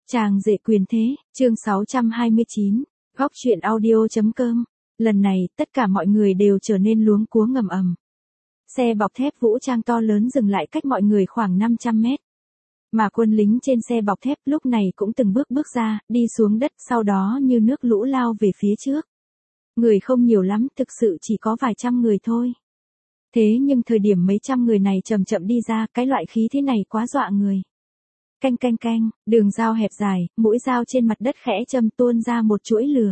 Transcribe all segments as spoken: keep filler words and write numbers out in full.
Chàng rể quyền thế, chương sáu trăm hai mươi chín, góc truyện audio.com. Lần này, tất cả mọi người đều trở nên luống cuống ngầm ầm. Xe bọc thép vũ trang to lớn dừng lại cách mọi người khoảng năm trăm mét. Mà quân lính trên xe bọc thép lúc này cũng từng bước bước ra, đi xuống đất, sau đó như nước lũ lao về phía trước. Người không nhiều lắm, thực sự chỉ có vài trăm người thôi. Thế nhưng thời điểm mấy trăm người này chậm chậm đi ra, cái loại khí thế này quá dọa người. Canh canh canh, đường dao hẹp dài, mũi dao trên mặt đất khẽ châm tuôn ra một chuỗi lửa.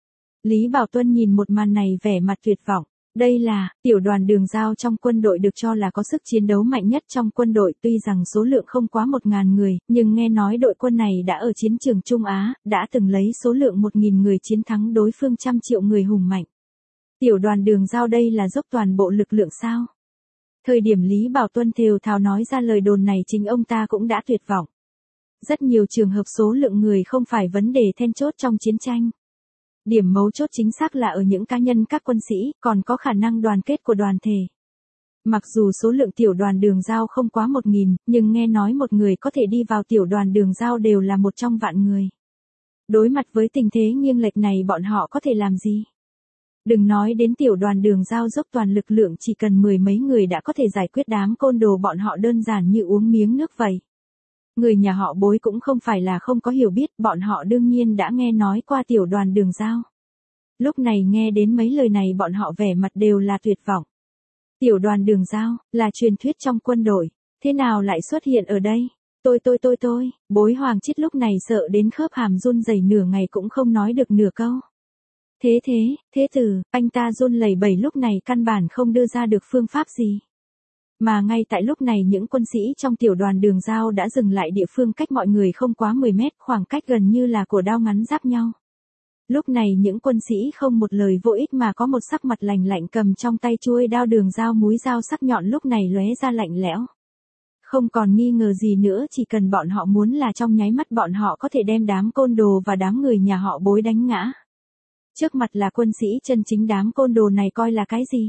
Lý Bảo Tuân nhìn một màn này vẻ mặt tuyệt vọng. Đây là, tiểu đoàn đường dao trong quân đội được cho là có sức chiến đấu mạnh nhất trong quân đội, tuy rằng số lượng không quá một ngàn người, nhưng nghe nói đội quân này đã ở chiến trường Trung Á, đã từng lấy số lượng một nghìn người chiến thắng đối phương trăm triệu người hùng mạnh. Tiểu đoàn đường dao đây là dốc toàn bộ lực lượng sao? Thời điểm Lý Bảo Tuân thều thào nói ra lời đồn này chính ông ta cũng đã tuyệt vọng. Rất nhiều trường hợp số lượng người không phải vấn đề then chốt trong chiến tranh. Điểm mấu chốt chính xác là ở những cá nhân các quân sĩ, còn có khả năng đoàn kết của đoàn thể. Mặc dù số lượng tiểu đoàn đường dao không quá một nghìn, nhưng nghe nói một người có thể đi vào tiểu đoàn đường dao đều là một trong vạn người. Đối mặt với tình thế nghiêng lệch này bọn họ có thể làm gì? Đừng nói đến tiểu đoàn đường dao dốc toàn lực lượng, chỉ cần mười mấy người đã có thể giải quyết đám côn đồ bọn họ, đơn giản như uống miếng nước vậy. Người nhà họ Bối cũng không phải là không có hiểu biết, bọn họ đương nhiên đã nghe nói qua tiểu đoàn đường dao. Lúc này nghe đến mấy lời này bọn họ vẻ mặt đều là tuyệt vọng. Tiểu đoàn đường dao, là truyền thuyết trong quân đội, thế nào lại xuất hiện ở đây? Tôi tôi tôi tôi, Bối Hoàng Chít lúc này sợ đến khớp hàm run rẩy nửa ngày cũng không nói được nửa câu. Thế thế, thế tử, anh ta run lẩy bẩy lúc này căn bản không đưa ra được phương pháp gì. Mà ngay tại lúc này những quân sĩ trong tiểu đoàn đường dao đã dừng lại, địa phương cách mọi người không quá mười mét, khoảng cách gần như là cổ đao ngắn giáp nhau. Lúc này những quân sĩ không một lời vô ích mà có một sắc mặt lạnh lạnh cầm trong tay chuôi đao đường dao, múi dao sắc nhọn lúc này lóe ra lạnh lẽo. Không còn nghi ngờ gì nữa, chỉ cần bọn họ muốn là trong nháy mắt bọn họ có thể đem đám côn đồ và đám người nhà họ Bối đánh ngã. Trước mặt là quân sĩ chân chính, đám côn đồ này coi là cái gì?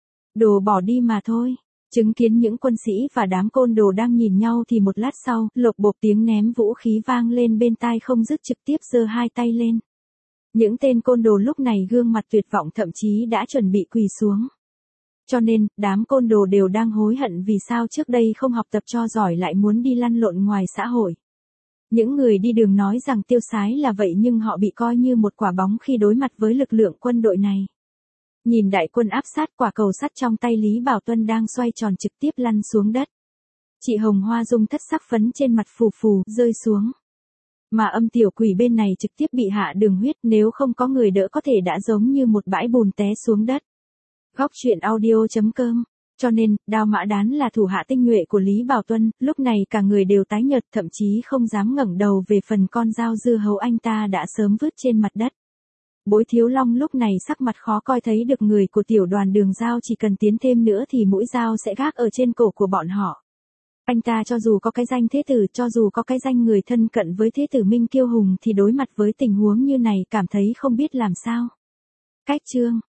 Đồ bỏ đi mà thôi. Chứng kiến những quân sĩ và đám côn đồ đang nhìn nhau thì một lát sau, lộc bộp tiếng ném vũ khí vang lên bên tai không dứt, trực tiếp giơ hai tay lên. Những tên côn đồ lúc này gương mặt tuyệt vọng, thậm chí đã chuẩn bị quỳ xuống. Cho nên, đám côn đồ đều đang hối hận vì sao trước đây không học tập cho giỏi lại muốn đi lăn lộn ngoài xã hội. Những người đi đường nói rằng tiêu sái là vậy nhưng họ bị coi như một quả bóng khi đối mặt với lực lượng quân đội này. Nhìn đại quân áp sát, quả cầu sắt trong tay Lý Bảo Tuân đang xoay tròn trực tiếp lăn xuống đất. Chị Hồng Hoa Dung thất sắc phấn trên mặt phù phù, rơi xuống. Mà âm tiểu quỷ bên này trực tiếp bị hạ đường huyết, nếu không có người đỡ có thể đã giống như một bãi bùn té xuống đất. Góc truyện audio.com. Cho nên, Đao Mã Đán là thủ hạ tinh nhuệ của Lý Bảo Tuân, lúc này cả người đều tái nhợt, thậm chí không dám ngẩng đầu về phần con dao dưa hấu anh ta đã sớm vứt trên mặt đất. Bối Thiếu Long lúc này sắc mặt khó coi, thấy được người của tiểu đoàn đường dao chỉ cần tiến thêm nữa thì mũi dao sẽ gác ở trên cổ của bọn họ. Anh ta cho dù có cái danh thế tử, cho dù có cái danh người thân cận với thế tử Minh Kiêu Hùng thì đối mặt với tình huống như này cảm thấy không biết làm sao. Cách chương